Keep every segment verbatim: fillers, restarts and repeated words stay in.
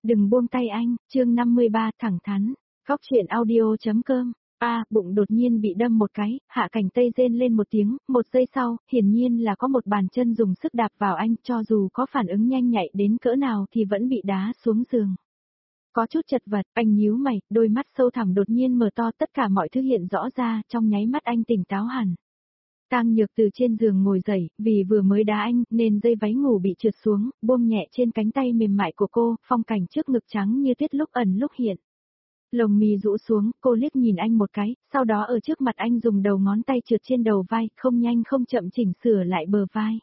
Đừng buông tay anh, chương năm mươi ba thẳng thắn, góc truyện audio.com. A, bụng đột nhiên bị đâm một cái, Hạ Cảnh Tây rên lên một tiếng, một giây sau, hiển nhiên là có một bàn chân dùng sức đạp vào anh, cho dù có phản ứng nhanh nhạy đến cỡ nào thì vẫn bị đá xuống giường. Có chút chật vật, anh nhíu mày, đôi mắt sâu thẳm đột nhiên mở to, tất cả mọi thứ hiện rõ ra, trong nháy mắt anh tỉnh táo hẳn. Tang Nhược từ trên giường ngồi dậy, vì vừa mới đá anh, nên dây váy ngủ bị trượt xuống, buông nhẹ trên cánh tay mềm mại của cô, phong cảnh trước ngực trắng như tuyết lúc ẩn lúc hiện. Lồng mì rũ xuống, cô liếc nhìn anh một cái, sau đó ở trước mặt anh dùng đầu ngón tay trượt trên đầu vai, không nhanh không chậm chỉnh sửa lại bờ vai.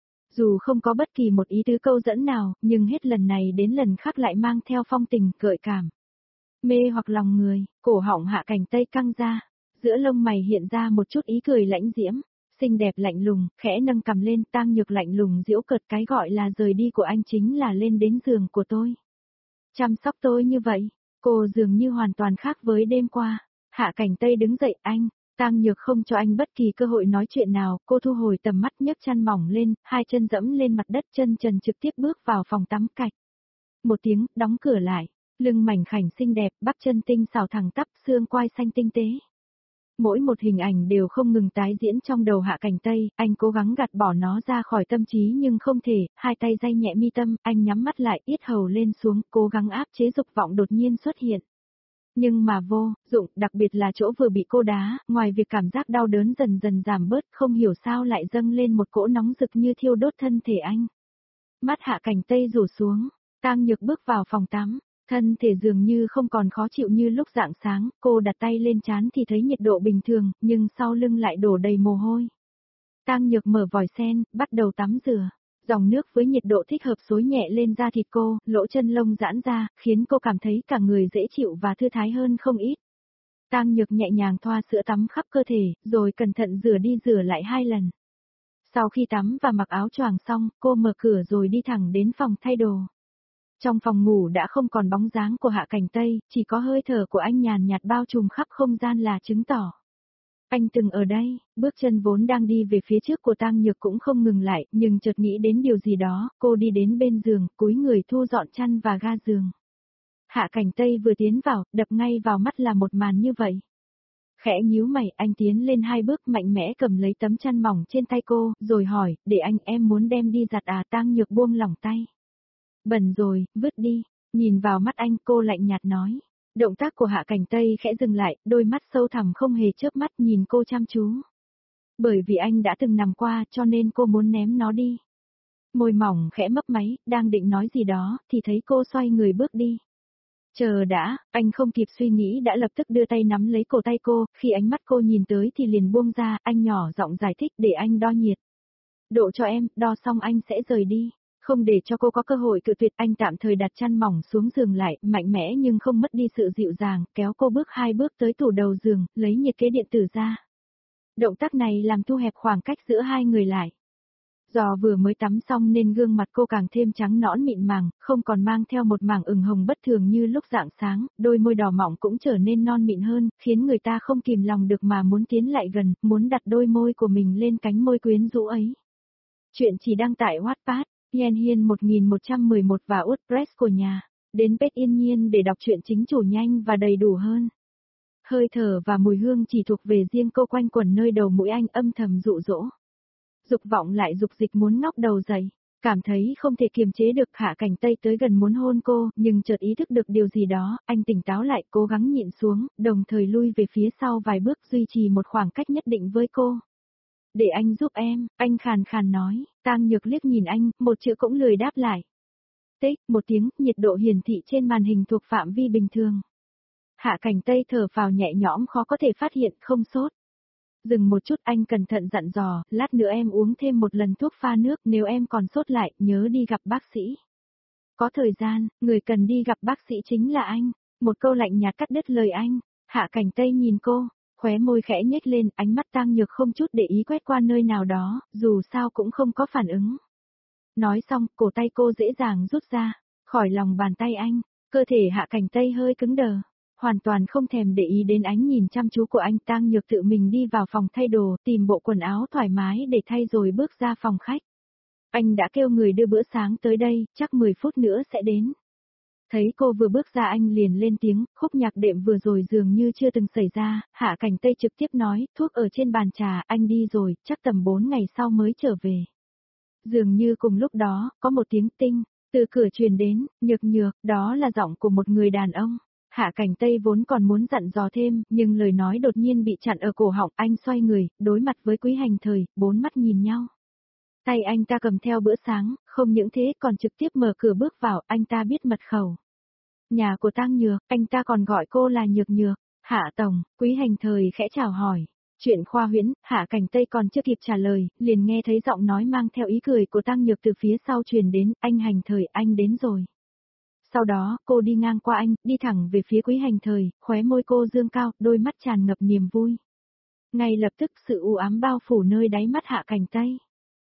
Dù không có bất kỳ một ý tứ câu dẫn nào, nhưng hết lần này đến lần khác lại mang theo phong tình, gợi cảm. Mê hoặc lòng người, cổ họng Hạ Cảnh Tây căng ra, giữa lông mày hiện ra một chút ý cười lãnh diễm. Xinh đẹp lạnh lùng, khẽ nâng cằm lên, Tang Nhược lạnh lùng giễu cợt, cái gọi là rời đi của anh chính là lên đến giường của tôi. Chăm sóc tôi như vậy, cô dường như hoàn toàn khác với đêm qua. Hạ Cảnh Tây đứng dậy, anh, Tang Nhược không cho anh bất kỳ cơ hội nói chuyện nào, cô thu hồi tầm mắt nhấc chăn mỏng lên, hai chân dẫm lên mặt đất, chân trần trực tiếp bước vào phòng tắm cạch. Một tiếng, đóng cửa lại, lưng mảnh khảnh xinh đẹp, bắp chân tinh xảo thẳng tắp, xương quai xanh tinh tế. Mỗi một hình ảnh đều không ngừng tái diễn trong đầu Hạ Cảnh Tây, anh cố gắng gạt bỏ nó ra khỏi tâm trí nhưng không thể, hai tay day nhẹ mi tâm, anh nhắm mắt lại, yết hầu lên xuống, cố gắng áp chế dục vọng đột nhiên xuất hiện. Nhưng mà vô dụng, đặc biệt là chỗ vừa bị cô đá, ngoài việc cảm giác đau đớn dần dần giảm bớt, không hiểu sao lại dâng lên một cỗ nóng rực như thiêu đốt thân thể anh. Mắt Hạ Cảnh Tây rủ xuống, Tang Nhược bước vào phòng tắm. Thân thể dường như không còn khó chịu như lúc rạng sáng, cô đặt tay lên trán thì thấy nhiệt độ bình thường, nhưng sau lưng lại đổ đầy mồ hôi. Tang Nhược mở vòi sen, bắt đầu tắm rửa. Dòng nước với nhiệt độ thích hợp xối nhẹ lên da thịt cô, lỗ chân lông giãn ra, khiến cô cảm thấy cả người dễ chịu và thư thái hơn không ít. Tang Nhược nhẹ nhàng thoa sữa tắm khắp cơ thể, rồi cẩn thận rửa đi rửa lại hai lần. Sau khi tắm và mặc áo choàng xong, cô mở cửa rồi đi thẳng đến phòng thay đồ. Trong phòng ngủ đã không còn bóng dáng của Hạ Cảnh Tây, chỉ có hơi thở của anh nhàn nhạt bao trùm khắp không gian là chứng tỏ. Anh từng ở đây, bước chân vốn đang đi về phía trước của Tang Nhược cũng không ngừng lại, nhưng chợt nghĩ đến điều gì đó, cô đi đến bên giường, cúi người thu dọn chăn và ga giường. Hạ Cảnh Tây vừa tiến vào, đập ngay vào mắt là một màn như vậy. Khẽ nhíu mày, anh tiến lên hai bước mạnh mẽ cầm lấy tấm chăn mỏng trên tay cô, rồi hỏi, để anh em muốn đem đi giặt à? Tang Nhược buông lỏng tay. Bẩn rồi, vứt đi, nhìn vào mắt anh cô lạnh nhạt nói. Động tác của Hạ Cảnh Tây khẽ dừng lại, đôi mắt sâu thẳm không hề chớp mắt nhìn cô chăm chú. Bởi vì anh đã từng nằm qua cho nên cô muốn ném nó đi. Môi mỏng khẽ mấp máy, đang định nói gì đó, thì thấy cô xoay người bước đi. Chờ đã, anh không kịp suy nghĩ đã lập tức đưa tay nắm lấy cổ tay cô, khi ánh mắt cô nhìn tới thì liền buông ra, anh nhỏ giọng giải thích để anh đo nhiệt. Độ cho em, đo xong anh sẽ rời đi. Không để cho cô có cơ hội cự tuyệt, anh tạm thời đặt chăn mỏng xuống giường lại, mạnh mẽ nhưng không mất đi sự dịu dàng, kéo cô bước hai bước tới tủ đầu giường, lấy nhiệt kế điện tử ra. Động tác này làm thu hẹp khoảng cách giữa hai người lại. Do vừa mới tắm xong nên gương mặt cô càng thêm trắng nõn mịn màng, không còn mang theo một mảng ửng hồng bất thường như lúc rạng sáng, đôi môi đỏ mọng cũng trở nên non mịn hơn, khiến người ta không kìm lòng được mà muốn tiến lại gần, muốn đặt đôi môi của mình lên cánh môi quyến rũ ấy. Chuyện chỉ đăng tại Wattpad. Yen Hiên một nghìn một trăm mười một và WordPress của nhà. Đến page Yên Nhiên để đọc truyện chính chủ nhanh và đầy đủ hơn. Hơi thở và mùi hương chỉ thuộc về riêng cô quanh quẩn nơi đầu mũi anh âm thầm dụ dỗ. Dục vọng lại dục dịch muốn ngóc đầu dậy. Cảm thấy không thể kiềm chế được, Hạ Cảnh Tây tới gần muốn hôn cô, nhưng chợt ý thức được điều gì đó, anh tỉnh táo lại cố gắng nhịn xuống, đồng thời lui về phía sau vài bước duy trì một khoảng cách nhất định với cô. Để anh giúp em, anh khàn khàn nói. Tang Nhược liếc nhìn anh, một chữ cũng lười đáp lại. Tích, một tiếng, nhiệt độ hiển thị trên màn hình thuộc phạm vi bình thường. Hạ Cảnh Tây thở phào nhẹ nhõm, khó có thể phát hiện, không sốt. Dừng một chút, anh cẩn thận dặn dò, lát nữa em uống thêm một lần thuốc pha nước, nếu em còn sốt lại, nhớ đi gặp bác sĩ. Có thời gian, người cần đi gặp bác sĩ chính là anh. Một câu lạnh nhạt cắt đứt lời anh. Hạ Cảnh Tây nhìn cô. Khóe môi khẽ nhếch lên, ánh mắt Tang Nhược không chút để ý quét qua nơi nào đó, dù sao cũng không có phản ứng. Nói xong, cổ tay cô dễ dàng rút ra, khỏi lòng bàn tay anh, cơ thể Hạ Cảnh Tây hơi cứng đờ, hoàn toàn không thèm để ý đến ánh nhìn chăm chú của anh. Tang Nhược tự mình đi vào phòng thay đồ, tìm bộ quần áo thoải mái để thay rồi bước ra phòng khách. Anh đã kêu người đưa bữa sáng tới đây, chắc mười phút nữa sẽ đến. Thấy cô vừa bước ra anh liền lên tiếng, khúc nhạc đệm vừa rồi dường như chưa từng xảy ra, Hạ Cảnh Tây trực tiếp nói, thuốc ở trên bàn trà, anh đi rồi, chắc tầm bốn ngày sau mới trở về. Dường như cùng lúc đó, có một tiếng tinh, từ cửa truyền đến, nhược nhược, đó là giọng của một người đàn ông. Hạ Cảnh Tây vốn còn muốn dặn dò thêm, nhưng lời nói đột nhiên bị chặn ở cổ họng, anh xoay người, đối mặt với Quý Hành Thời, bốn mắt nhìn nhau. Tay anh ta cầm theo bữa sáng, không những thế còn trực tiếp mở cửa bước vào, anh ta biết mật khẩu. Nhà của Tang Nhược, anh ta còn gọi cô là Nhược Nhược. Hạ Tổng, Quý Hành Thời khẽ chào hỏi. Chuyện khoa huyễn, Hạ Cảnh Tây còn chưa kịp trả lời, liền nghe thấy giọng nói mang theo ý cười của Tang Nhược từ phía sau truyền đến, anh Hành Thời, anh đến rồi. Sau đó, cô đi ngang qua anh, đi thẳng về phía Quý Hành Thời, khóe môi cô dương cao, đôi mắt tràn ngập niềm vui. Ngay lập tức sự u ám bao phủ nơi đáy mắt Hạ Cảnh Tây.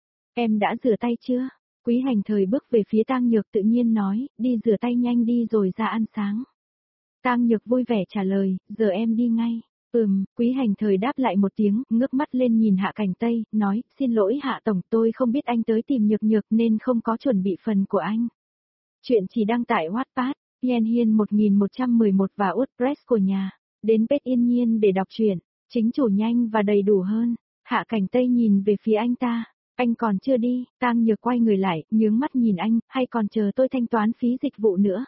Em đã rửa tay chưa? Quý Hành Thời bước về phía Tang Nhược tự nhiên nói, đi rửa tay nhanh đi rồi ra ăn sáng. Tang Nhược vui vẻ trả lời, giờ em đi ngay. Ừm, Quý Hành Thời đáp lại một tiếng, ngước mắt lên nhìn Hạ Cảnh Tây, nói, xin lỗi Hạ Tổng, tôi không biết anh tới tìm Nhược Nhược nên không có chuẩn bị phần của anh. Chuyện chỉ đăng tải Wattpad, Yen Hiên một nghìn một trăm mười một và WordPress của nhà. Đến page Yên Nhiên để đọc truyện, chính chủ nhanh và đầy đủ hơn. Hạ Cảnh Tây nhìn về phía anh ta. Anh còn chưa đi, Tang Nhược quay người lại, nhướng mắt nhìn anh, hay còn chờ tôi thanh toán phí dịch vụ nữa.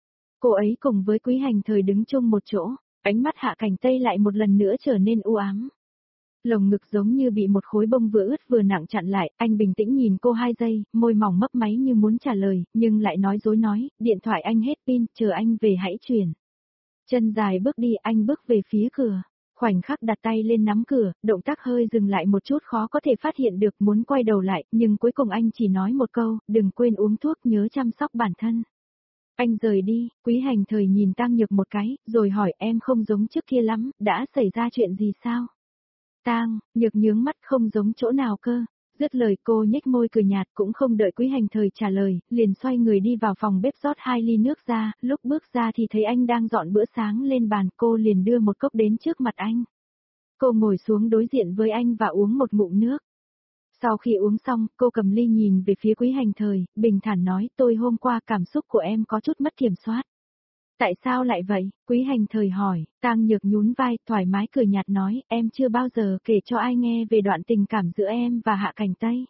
Cô ấy cùng với Quý Hành Thời đứng chung một chỗ, ánh mắt Hạ Cảnh Tây lại một lần nữa trở nên u ám. Lồng ngực giống như bị một khối bông vừa ướt vừa nặng chặn lại, anh bình tĩnh nhìn cô hai giây, môi mỏng mấp máy như muốn trả lời, nhưng lại nói dối nói, điện thoại anh hết pin, chờ anh về hãy chuyển. Chân dài bước đi, anh bước về phía cửa. Khoảnh khắc đặt tay lên nắm cửa, động tác hơi dừng lại một chút khó có thể phát hiện được muốn quay đầu lại, nhưng cuối cùng anh chỉ nói một câu, đừng quên uống thuốc nhớ chăm sóc bản thân. Anh rời đi, Quý Hành Thời nhìn Tang Nhược một cái, rồi hỏi em không giống trước kia lắm, đã xảy ra chuyện gì sao? Tang, Nhược nhướng mắt không giống chỗ nào cơ. Dứt lời cô nhếch môi cười nhạt cũng không đợi Quý Hành Thời trả lời, liền xoay người đi vào phòng bếp rót hai ly nước ra, lúc bước ra thì thấy anh đang dọn bữa sáng lên bàn, cô liền đưa một cốc đến trước mặt anh. Cô ngồi xuống đối diện với anh và uống một ngụm nước. Sau khi uống xong, cô cầm ly nhìn về phía Quý Hành Thời, bình thản nói tôi hôm qua cảm xúc của em có chút mất kiểm soát. Tại sao lại vậy? Quý Hành Thời hỏi, Tang Nhược nhún vai, thoải mái cười nhạt nói, em chưa bao giờ kể cho ai nghe về đoạn tình cảm giữa em và Hạ Cảnh Tây.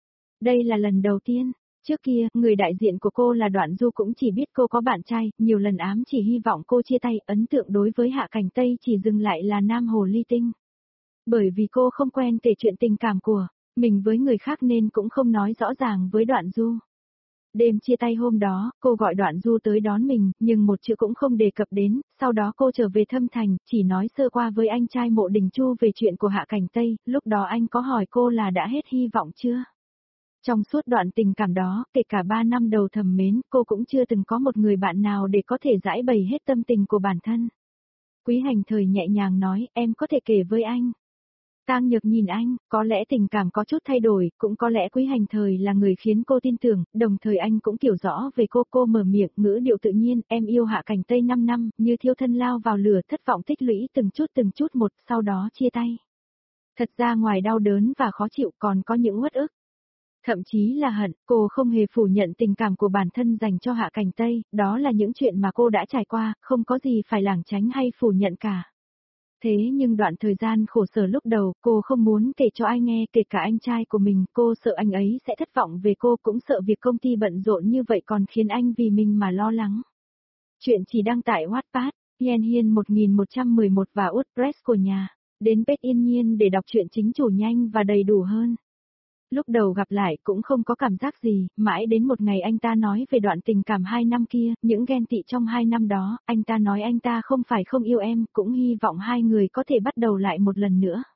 Đây là lần đầu tiên, trước kia, người đại diện của cô là Đoạn Du cũng chỉ biết cô có bạn trai, nhiều lần ám chỉ hy vọng cô chia tay, ấn tượng đối với Hạ Cảnh Tây chỉ dừng lại là nam hồ ly tinh. Bởi vì cô không quen kể chuyện tình cảm của mình với người khác nên cũng không nói rõ ràng với Đoạn Du. Đêm chia tay hôm đó, cô gọi Đoạn Du tới đón mình, nhưng một chữ cũng không đề cập đến, sau đó cô trở về Thâm Thành, chỉ nói sơ qua với anh trai Mộ Đình Chu về chuyện của Hạ Cảnh Tây, lúc đó anh có hỏi cô là đã hết hy vọng chưa? Trong suốt đoạn tình cảm đó, kể cả ba năm đầu thầm mến, cô cũng chưa từng có một người bạn nào để có thể giải bày hết tâm tình của bản thân. Quý Hành Thời nhẹ nhàng nói, em có thể kể với anh. Tang Nhược nhìn anh, có lẽ tình cảm có chút thay đổi, cũng có lẽ Quý Hành Thời là người khiến cô tin tưởng, đồng thời anh cũng hiểu rõ về cô. Cô mở miệng, ngữ điệu tự nhiên, em yêu Hạ Cảnh Tây năm năm, như thiêu thân lao vào lửa, thất vọng tích lũy từng chút từng chút một, sau đó chia tay. Thật ra ngoài đau đớn và khó chịu còn có những uất ức. Thậm chí là hận, cô không hề phủ nhận tình cảm của bản thân dành cho Hạ Cảnh Tây, đó là những chuyện mà cô đã trải qua, không có gì phải lảng tránh hay phủ nhận cả. Thế nhưng đoạn thời gian khổ sở lúc đầu, cô không muốn kể cho ai nghe, kể cả anh trai của mình, cô sợ anh ấy sẽ thất vọng về cô, cũng sợ việc công ty bận rộn như vậy còn khiến anh vì mình mà lo lắng. Chuyện chỉ đăng tải Wattpad, Yen Hiên một nghìn một trăm mười một và WordPress của nhà. Đến page Yên Nhiên để đọc truyện chính chủ nhanh và đầy đủ hơn. Lúc đầu gặp lại cũng không có cảm giác gì, mãi đến một ngày anh ta nói về đoạn tình cảm hai năm kia, những ghen tị trong hai năm đó, anh ta nói anh ta không phải không yêu em, cũng hy vọng hai người có thể bắt đầu lại một lần nữa.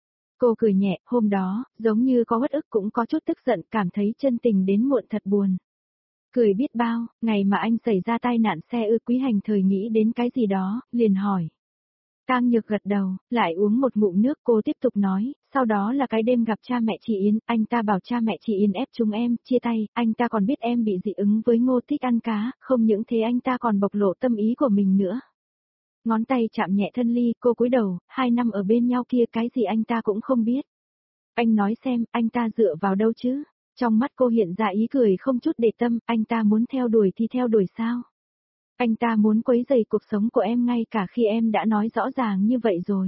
Cô cười nhẹ, hôm đó, giống như có uất ức cũng có chút tức giận, cảm thấy chân tình đến muộn thật buồn. Cười biết bao, ngày mà anh xảy ra tai nạn xe ư? Quý Hành Thời nghĩ đến cái gì đó, liền hỏi. Tang Nhược gật đầu, lại uống một ngụm nước, cô tiếp tục nói, sau đó là cái đêm gặp cha mẹ chị Yến, anh ta bảo cha mẹ chị Yến ép chúng em, chia tay, anh ta còn biết em bị dị ứng với ngô thích ăn cá, không những thế anh ta còn bộc lộ tâm ý của mình nữa. Ngón tay chạm nhẹ thân ly, cô cúi đầu, hai năm ở bên nhau kia cái gì anh ta cũng không biết. Anh nói xem, anh ta dựa vào đâu chứ? Trong mắt cô hiện ra ý cười không chút để tâm, anh ta muốn theo đuổi thì theo đuổi sao? Anh ta muốn quấy rầy cuộc sống của em ngay cả khi em đã nói rõ ràng như vậy rồi.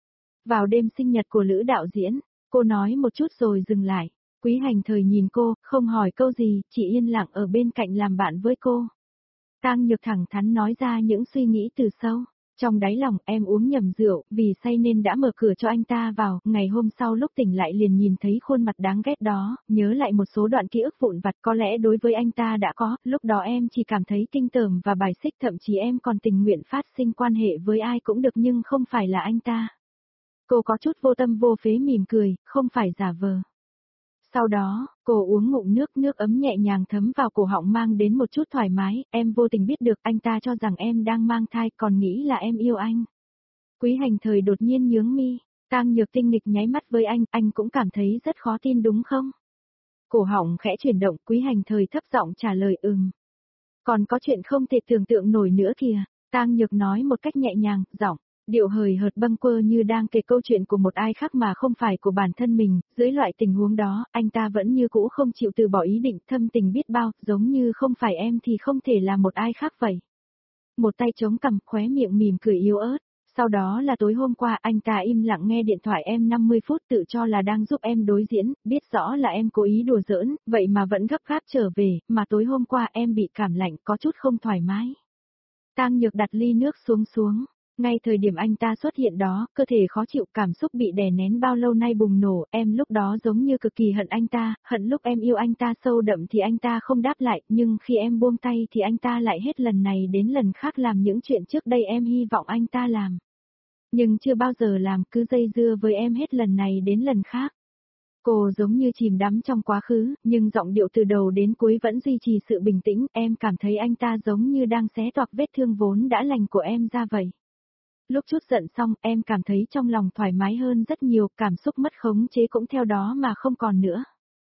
Vào đêm sinh nhật của Lữ đạo diễn, cô nói một chút rồi dừng lại. Quý Hành Thời nhìn cô, không hỏi câu gì, chỉ yên lặng ở bên cạnh làm bạn với cô. Tang Nhược thẳng thắn nói ra những suy nghĩ từ sâu. Trong đáy lòng em uống nhầm rượu, vì say nên đã mở cửa cho anh ta vào, ngày hôm sau lúc tỉnh lại liền nhìn thấy khuôn mặt đáng ghét đó, nhớ lại một số đoạn ký ức vụn vặt có lẽ đối với anh ta đã có, lúc đó em chỉ cảm thấy kinh tởm và bài xích, thậm chí em còn tình nguyện phát sinh quan hệ với ai cũng được nhưng không phải là anh ta. Cô có chút vô tâm vô phế mỉm cười, không phải giả vờ. Sau đó, cô uống ngụm nước, nước ấm nhẹ nhàng thấm vào cổ họng mang đến một chút thoải mái, em vô tình biết được anh ta cho rằng em đang mang thai còn nghĩ là em yêu anh. Quý Hành Thời đột nhiên nhướng mi, Tang Nhược tinh nghịch nháy mắt với anh, anh cũng cảm thấy rất khó tin đúng không? Cổ họng khẽ chuyển động, Quý Hành Thời thấp giọng trả lời ừm. Còn có chuyện không thể tưởng tượng nổi nữa kìa, Tang Nhược nói một cách nhẹ nhàng, giọng. Điệu hời hợt bâng quơ như đang kể câu chuyện của một ai khác mà không phải của bản thân mình, dưới loại tình huống đó, anh ta vẫn như cũ không chịu từ bỏ ý định, thâm tình biết bao, giống như không phải em thì không thể là một ai khác vậy. Một tay chống cằm, khóe miệng mỉm cười yếu ớt, sau đó là tối hôm qua anh ta im lặng nghe điện thoại em năm mươi phút tự cho là đang giúp em đối diễn, biết rõ là em cố ý đùa giỡn, vậy mà vẫn gấp gáp trở về, mà tối hôm qua em bị cảm lạnh có chút không thoải mái. Tang Nhược đặt ly nước xuống xuống. Ngay thời điểm anh ta xuất hiện đó, cơ thể khó chịu, cảm xúc bị đè nén bao lâu nay bùng nổ, em lúc đó giống như cực kỳ hận anh ta, hận lúc em yêu anh ta sâu đậm thì anh ta không đáp lại, nhưng khi em buông tay thì anh ta lại hết lần này đến lần khác làm những chuyện trước đây em hy vọng anh ta làm. Nhưng chưa bao giờ làm, cứ dây dưa với em hết lần này đến lần khác. Cô giống như chìm đắm trong quá khứ, nhưng giọng điệu từ đầu đến cuối vẫn duy trì sự bình tĩnh, em cảm thấy anh ta giống như đang xé toạc vết thương vốn đã lành của em ra vậy. Lúc chút giận xong, em cảm thấy trong lòng thoải mái hơn rất nhiều, cảm xúc mất khống chế cũng theo đó mà không còn nữa.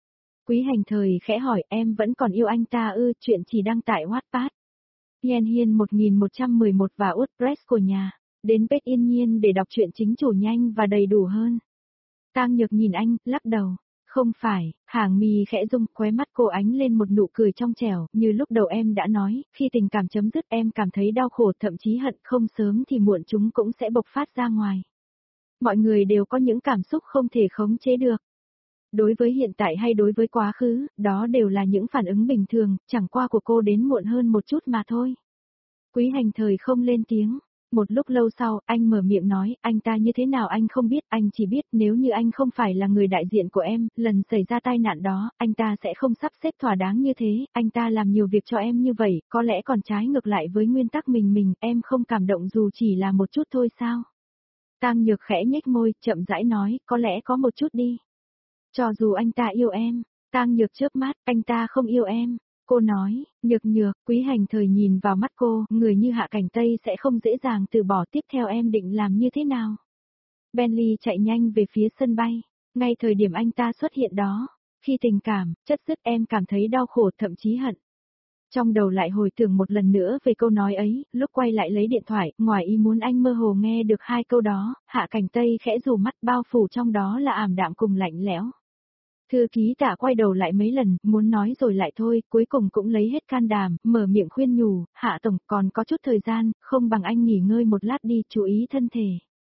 Quý Hành Thời khẽ hỏi em vẫn còn yêu anh ta ư, chuyện chỉ đăng tại Wattpad. Hiên Hiên một nghìn một trăm mười một và WordPress của nhà. Đến page Yên Nhiên để đọc truyện chính chủ nhanh và đầy đủ hơn. Tang Nhược nhìn anh, lắc đầu. Không phải, hàng mi khẽ rung, khóe mắt cô ánh lên một nụ cười trong trẻo, như lúc đầu em đã nói, khi tình cảm chấm dứt em cảm thấy đau khổ thậm chí hận, không sớm thì muộn chúng cũng sẽ bộc phát ra ngoài. Mọi người đều có những cảm xúc không thể khống chế được. Đối với hiện tại hay đối với quá khứ, đó đều là những phản ứng bình thường, chẳng qua của cô đến muộn hơn một chút mà thôi. Quý Hành Thời không lên tiếng. Một lúc lâu sau, anh mở miệng nói, anh ta như thế nào anh không biết, anh chỉ biết nếu như anh không phải là người đại diện của em, lần xảy ra tai nạn đó, anh ta sẽ không sắp xếp thỏa đáng như thế, anh ta làm nhiều việc cho em như vậy, có lẽ còn trái ngược lại với nguyên tắc mình mình, em không cảm động dù chỉ là một chút thôi sao? Tang Nhược khẽ nhếch môi, chậm rãi nói, có lẽ có một chút đi. Cho dù anh ta yêu em, Tang Nhược chớp mắt, anh ta không yêu em. Cô nói, Nhược Nhược, Quý Hành Thời nhìn vào mắt cô, người như Hạ Cảnh Tây sẽ không dễ dàng từ bỏ, tiếp theo em định làm như thế nào? Bentley chạy nhanh về phía sân bay, ngay thời điểm anh ta xuất hiện đó, khi tình cảm, chất dứt em cảm thấy đau khổ thậm chí hận. Trong đầu lại hồi tưởng một lần nữa về câu nói ấy, lúc quay lại lấy điện thoại, ngoài ý muốn anh mơ hồ nghe được hai câu đó, Hạ Cảnh Tây khẽ rủ mắt bao phủ trong đó là ảm đạm cùng lạnh lẽo. Thư ký Tạ quay đầu lại mấy lần, muốn nói rồi lại thôi, cuối cùng cũng lấy hết can đảm, mở miệng khuyên nhủ, Hạ Tổng còn có chút thời gian, không bằng anh nghỉ ngơi một lát đi, chú ý thân thể.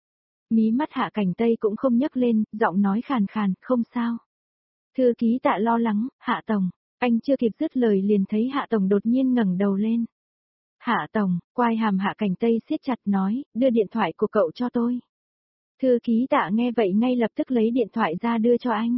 Mí mắt Hạ Cảnh Tây cũng không nhấc lên, giọng nói khàn khàn, không sao. Thư ký Tạ lo lắng, Hạ Tổng, anh chưa kịp dứt lời liền thấy Hạ Tổng đột nhiên ngẩng đầu lên. Hạ Tổng, quai hàm Hạ Cảnh Tây siết chặt nói, đưa điện thoại của cậu cho tôi. Thư ký Tạ nghe vậy ngay lập tức lấy điện thoại ra đưa cho anh.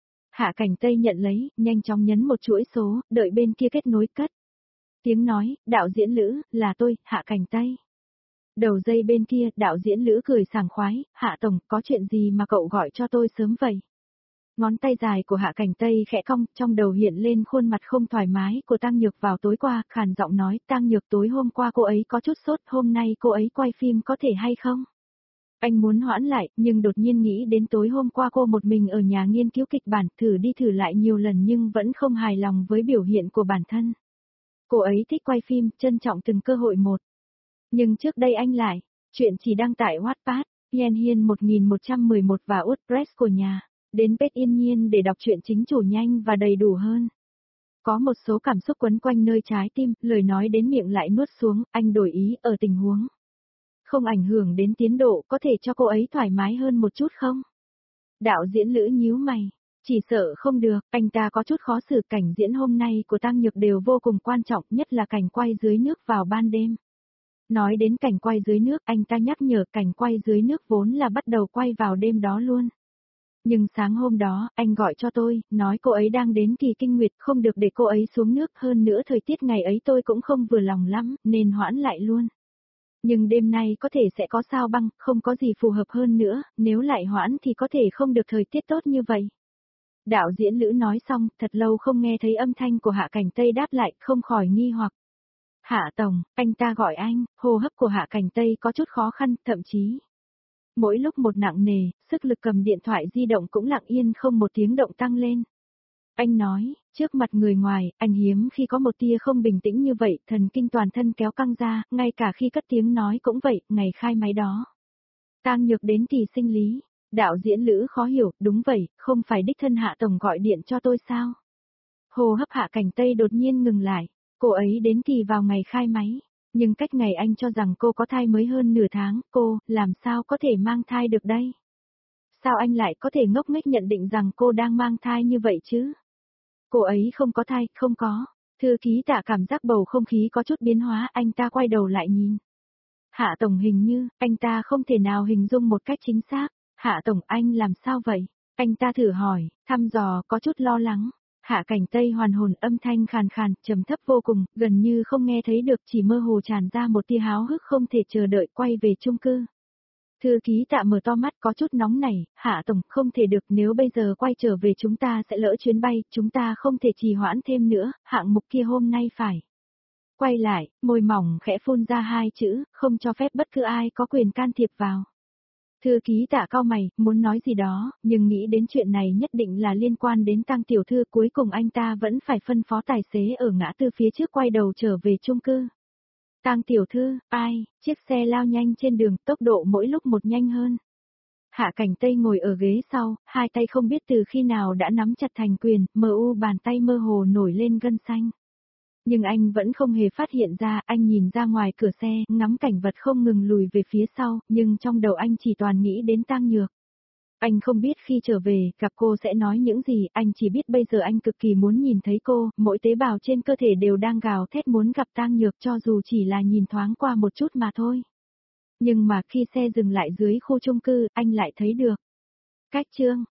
Hạ Cảnh Tây nhận lấy, nhanh chóng nhấn một chuỗi số, đợi bên kia kết nối cất. Tiếng nói, đạo diễn Lữ, là tôi, Hạ Cảnh Tây. Đầu dây bên kia, đạo diễn Lữ cười sảng khoái, Hạ Tổng, có chuyện gì mà cậu gọi cho tôi sớm vậy? Ngón tay dài của Hạ Cảnh Tây khẽ cong, trong đầu hiện lên khuôn mặt không thoải mái của Tang Nhược vào tối qua, khàn giọng nói, Tang Nhược tối hôm qua cô ấy có chút sốt, hôm nay cô ấy quay phim có thể hay không? Anh muốn hoãn lại, nhưng đột nhiên nghĩ đến tối hôm qua cô một mình ở nhà nghiên cứu kịch bản, thử đi thử lại nhiều lần nhưng vẫn không hài lòng với biểu hiện của bản thân. Cô ấy thích quay phim, trân trọng từng cơ hội một. Nhưng trước đây anh lại, chuyện chỉ đăng tải Wattpad, Hiên Hiên một nghìn một trăm mười một và WordPress của nhà, đến page Yên Nhiên để đọc truyện chính chủ nhanh và đầy đủ hơn. Có một số cảm xúc quấn quanh nơi trái tim, lời nói đến miệng lại nuốt xuống, anh đổi ý ở tình huống. Không ảnh hưởng đến tiến độ, có thể cho cô ấy thoải mái hơn một chút không? Đạo diễn Lữ nhíu mày. Chỉ sợ không được, anh ta có chút khó xử. Cảnh diễn hôm nay của Tăng Nhược đều vô cùng quan trọng, nhất là cảnh quay dưới nước vào ban đêm. Nói đến cảnh quay dưới nước, anh ta nhắc nhở cảnh quay dưới nước vốn là bắt đầu quay vào đêm đó luôn. Nhưng sáng hôm đó, anh gọi cho tôi, nói cô ấy đang đến kỳ kinh nguyệt, không được để cô ấy xuống nước, hơn nữa thời tiết ngày ấy tôi cũng không vừa lòng lắm, nên hoãn lại luôn. Nhưng đêm nay có thể sẽ có sao băng, không có gì phù hợp hơn nữa, nếu lại hoãn thì có thể không được thời tiết tốt như vậy. Đạo diễn Lữ nói xong, thật lâu không nghe thấy âm thanh của Hạ Cảnh Tây đáp lại, không khỏi nghi hoặc. Hạ Tổng, anh ta gọi anh, hô hấp của Hạ Cảnh Tây có chút khó khăn, thậm chí. Mỗi lúc một nặng nề, sức lực cầm điện thoại di động cũng lặng yên không một tiếng động tăng lên. Anh nói, trước mặt người ngoài, anh hiếm khi có một tia không bình tĩnh như vậy, thần kinh toàn thân kéo căng ra, ngay cả khi cất tiếng nói cũng vậy, ngày khai máy đó. Tang Nhược đến kỳ sinh lý. Đạo diễn Lữ khó hiểu, đúng vậy, không phải đích thân Hạ Tổng gọi điện cho tôi sao? Hô hấp Hạ Cảnh Tây đột nhiên ngừng lại, cô ấy đến kỳ vào ngày khai máy, nhưng cách ngày anh cho rằng cô có thai mới hơn nửa tháng, cô, làm sao có thể mang thai được đây? Sao anh lại có thể ngốc nghếch nhận định rằng cô đang mang thai như vậy chứ? Cô ấy không có thai, không có. Thư ký Tạ cảm giác bầu không khí có chút biến hóa, anh ta quay đầu lại nhìn. Hạ Tổng hình như, anh ta không thể nào hình dung một cách chính xác. Hạ Tổng anh làm sao vậy? Anh ta thử hỏi, thăm dò, có chút lo lắng. Hạ Cảnh Tây hoàn hồn, âm thanh khàn khàn, trầm thấp vô cùng, gần như không nghe thấy được, chỉ mơ hồ tràn ra một tia háo hức không thể chờ đợi quay về chung cư. Thư ký Tạ mở to mắt có chút nóng nảy, Hạ Tổng không thể được, nếu bây giờ quay trở về chúng ta sẽ lỡ chuyến bay, chúng ta không thể trì hoãn thêm nữa, hạng mục kia hôm nay phải. Quay lại, môi mỏng khẽ phun ra hai chữ, không cho phép bất cứ ai có quyền can thiệp vào. Thư ký Tạ cau mày, muốn nói gì đó, nhưng nghĩ đến chuyện này nhất định là liên quan đến Tăng tiểu thư, cuối cùng anh ta vẫn phải phân phó tài xế ở ngã tư phía trước quay đầu trở về chung cư. Tăng tiểu thư, ai, chiếc xe lao nhanh trên đường, tốc độ mỗi lúc một nhanh hơn. Hạ Cảnh Tây ngồi ở ghế sau, hai tay không biết từ khi nào đã nắm chặt thành quyền, mờ u bàn tay mơ hồ nổi lên gân xanh. Nhưng anh vẫn không hề phát hiện ra, anh nhìn ra ngoài cửa xe, ngắm cảnh vật không ngừng lùi về phía sau, nhưng trong đầu anh chỉ toàn nghĩ đến Tang Nhược. Anh không biết khi trở về, gặp cô sẽ nói những gì, anh chỉ biết bây giờ anh cực kỳ muốn nhìn thấy cô, mỗi tế bào trên cơ thể đều đang gào thét muốn gặp Tang Nhược cho dù chỉ là nhìn thoáng qua một chút mà thôi. Nhưng mà khi xe dừng lại dưới khu chung cư, anh lại thấy được. Cách chương